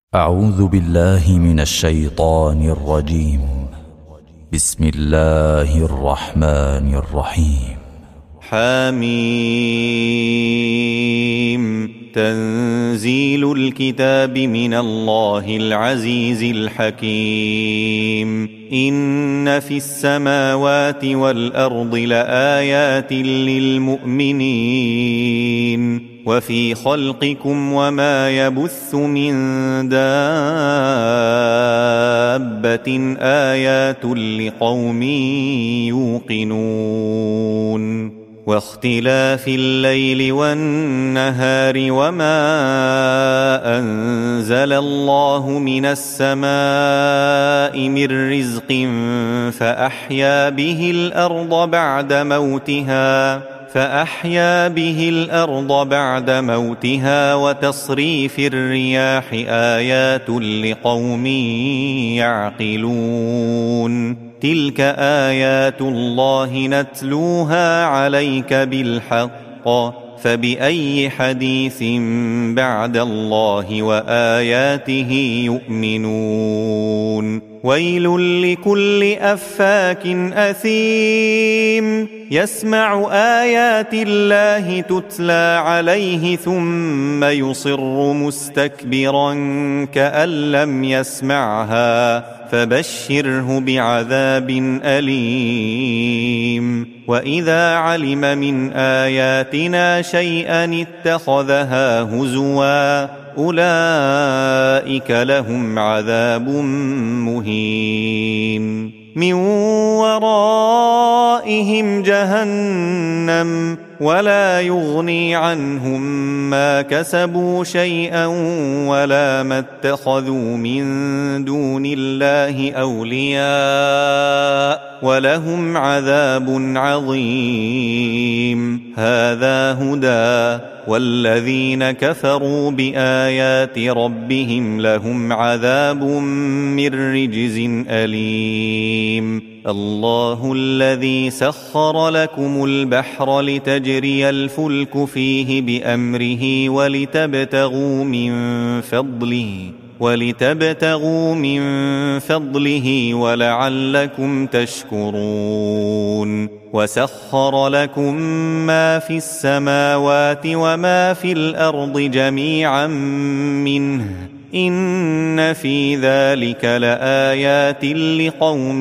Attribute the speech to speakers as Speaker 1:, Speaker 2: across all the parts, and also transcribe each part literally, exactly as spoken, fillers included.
Speaker 1: أعوذ بالله من الشيطان الرجيم. بسم الله الرحمن الرحيم.
Speaker 2: حميم. تنزيل الكتاب من الله العزيز الحكيم. إن في السماوات والأرض لآيات للمؤمنين وفي خلقكم وما يبث من دابة آيات لقوم يوقنون. واختلاف الليل والنهار وما أنزل الله من السماء من رزق فأحيا به الأرض بعد موتها فأحيا به الأرض بعد موتها وتصريف الرياح آيات لقوم يعقلون. تلك آيات الله نتلوها عليك بالحق فبأي حديث بعد الله وآياته يؤمنون. ويل لكل أفاك أثيم يسمع آيات الله تتلى عليه ثم يصر مستكبرا كأن لم يسمعها فبشره بعذاب أليم. وإذا علم من آياتنا شيئا اتخذها هزوا أولئك لهم عذاب مهين. من ورائهم جهنم ولا يغني عنهم ما كسبوا شيئا ولا ما اتخذوا من دون الله أولياء ولهم عذاب عظيم. هذا هدى والذين كفروا بآيات ربهم لهم عذاب من رجز أليم. الله الذي سخر لكم البحر لتجري الفلك فيه بأمره ولتبتغوا من فضله ولتبتغوا من فضله ولعلكم تشكرون. وسخر لكم ما في السماوات وما في الأرض جميعا منه إن في ذلك لآيات لقوم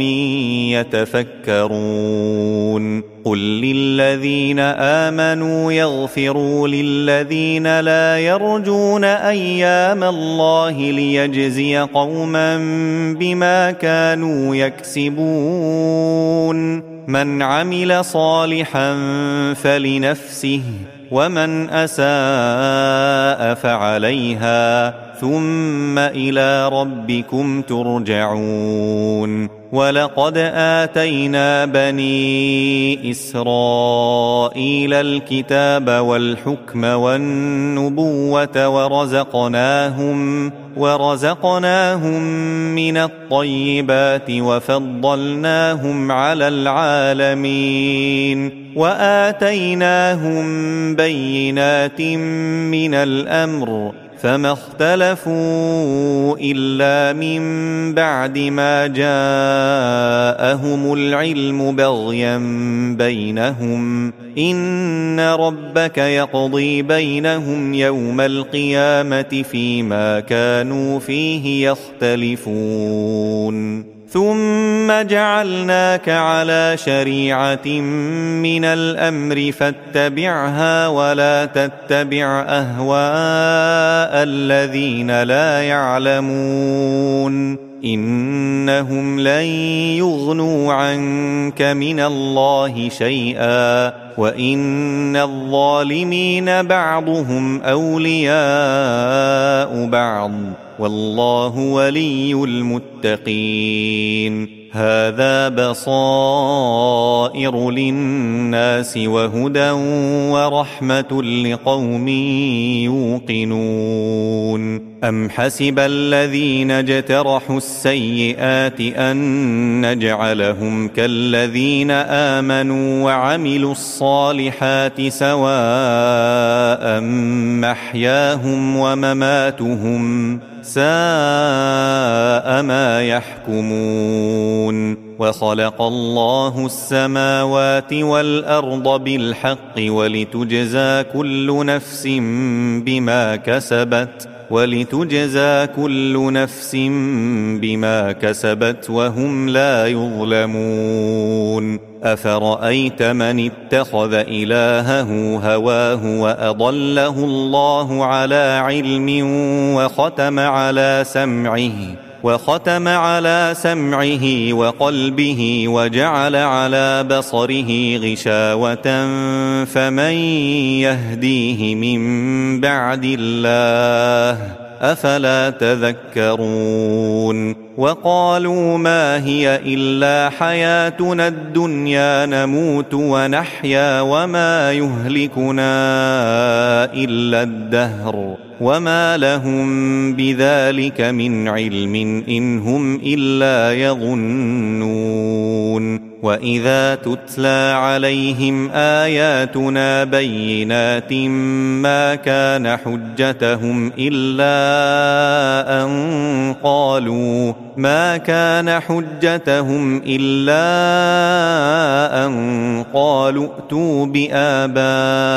Speaker 2: يتفكرون. قل للذين آمنوا يغفروا للذين لا يرجون أيام الله ليجزي قوما بما كانوا يكسبون. من عمل صالحا فلنفسه ومن أساء فعليها ثم إلى ربكم ترجعون. ولقد آتينا بني إسرائيل الكتاب والحكم والنبوة ورزقناهم ورزقناهم من الطيبات وفضلناهم على العالمين وآتيناهم بينات من الأمر فما اختلفوا إلا من بعد ما جاءهم العلم بغيا بينهم. إن ربك يقضي بينهم يوم القيامة فيما كانوا فيه يختلفون. ثم جعلناك على شريعة من الأمر فاتبعها ولا تتبع أهواء الذين لا يعلمون. إنهم لن يغنوا عنك من الله شيئا وإن الظالمين بعضهم أولياء بعض والله ولي المتقين. هذا بصائر للناس وهدى ورحمة لقوم يوقنون. أم حسب الذين اجترحوا السيئات أن نجعلهم كالذين آمنوا وعملوا الصالحات سواء محياهم ومماتهم ساء ما يحكمون وخلق الله السماوات والأرض بالحق ولتجزى كل نفس بما كسبت ولتجزى كل نفس بما كسبت وهم لا يظلمون أفرأيت من اتخذ إلهه هواه وأضله الله على علم وختم على سمعه وختم على سمعه وقلبه وجعل على بصره غشاوة فمن يهديه من بعد الله أفلا تذكرون وقالوا ما هي إلا حياتنا الدنيا نموت ونحيا وما يهلكنا إلا الدهر وما لهم بذلك من علم إن هم إلا يظنون وإذا تتلى عليهم آياتنا بينات ما كان حجتهم إلا أن قالوا ما كان حجتهم إلا أن قالوا ائتوا بآبائنا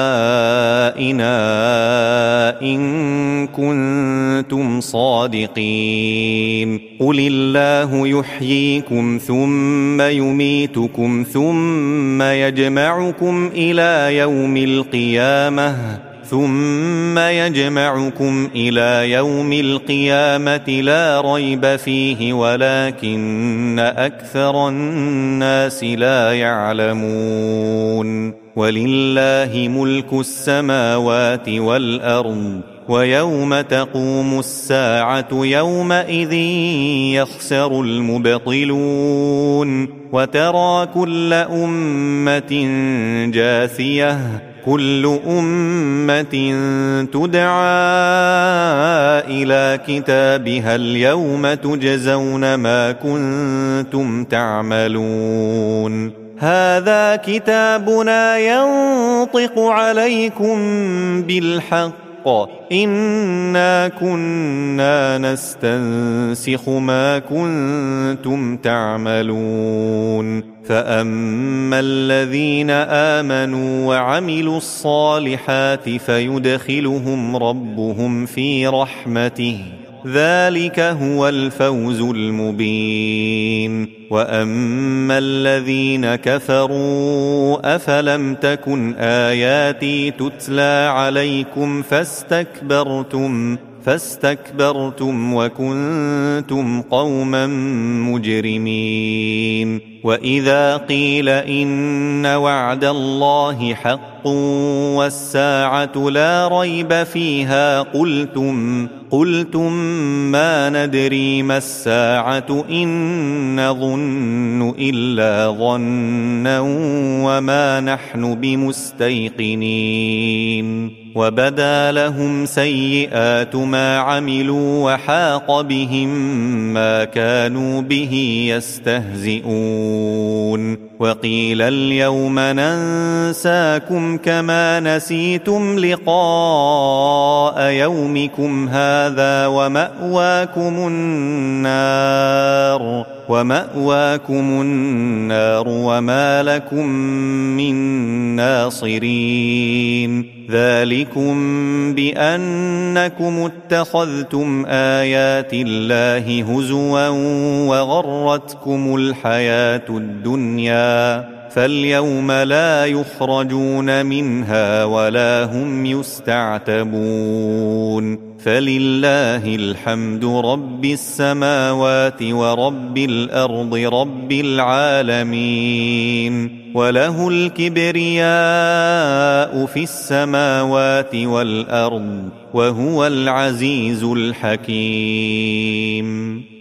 Speaker 2: إن كنتم صادقين قل الله يحييكم ثم يميتكم ثم يجمعكم إلى يوم القيامة ثم يجمعكم إلى يوم القيامة لا ريب فيه ولكن أكثر الناس لا يعلمون ولله ملك السماوات والأرض ويوم تقوم الساعة يومئذ يخسر المبطلون وترى كل أمة جاثية كل أمة تدعى إلى كتابها اليوم تجزون ما كنتم تعملون هذا كتابنا ينطق عليكم بالحق إنا كنا نستنسخ ما كنتم تعملون فأما الذين آمنوا وعملوا الصالحات فيدخلهم ربهم في رحمته ذلك هو الفوز المبين وأما الذين كفروا أفلم تكن آياتي تتلى عليكم فاستكبرتم فاستكبرتم وكنتم قوما مجرمين وإذا قيل إن وعد الله حق والساعة لا ريب فيها قلتم قلتم ما ندري ما الساعة إن نظن إلا ظنا وما نحن بمستيقنين وبدا لهم سيئات ما عملوا وحاق بهم ما كانوا به يستهزئون وقيل اليوم ننساكم كما نسيتم لقاء يومكم هذا ومأواكم النار ومأواكم النار وما لكم من ناصرين ذلكم بأنكم اتخذتم آيات الله هزوا وغرتكم الحياة الدنيا فاليوم لا يخرجون منها ولا هم يستعتبون فلله الحمد رب السماوات ورب الأرض رب العالمين وله الكبرياء في السماوات والأرض وهو العزيز الحكيم.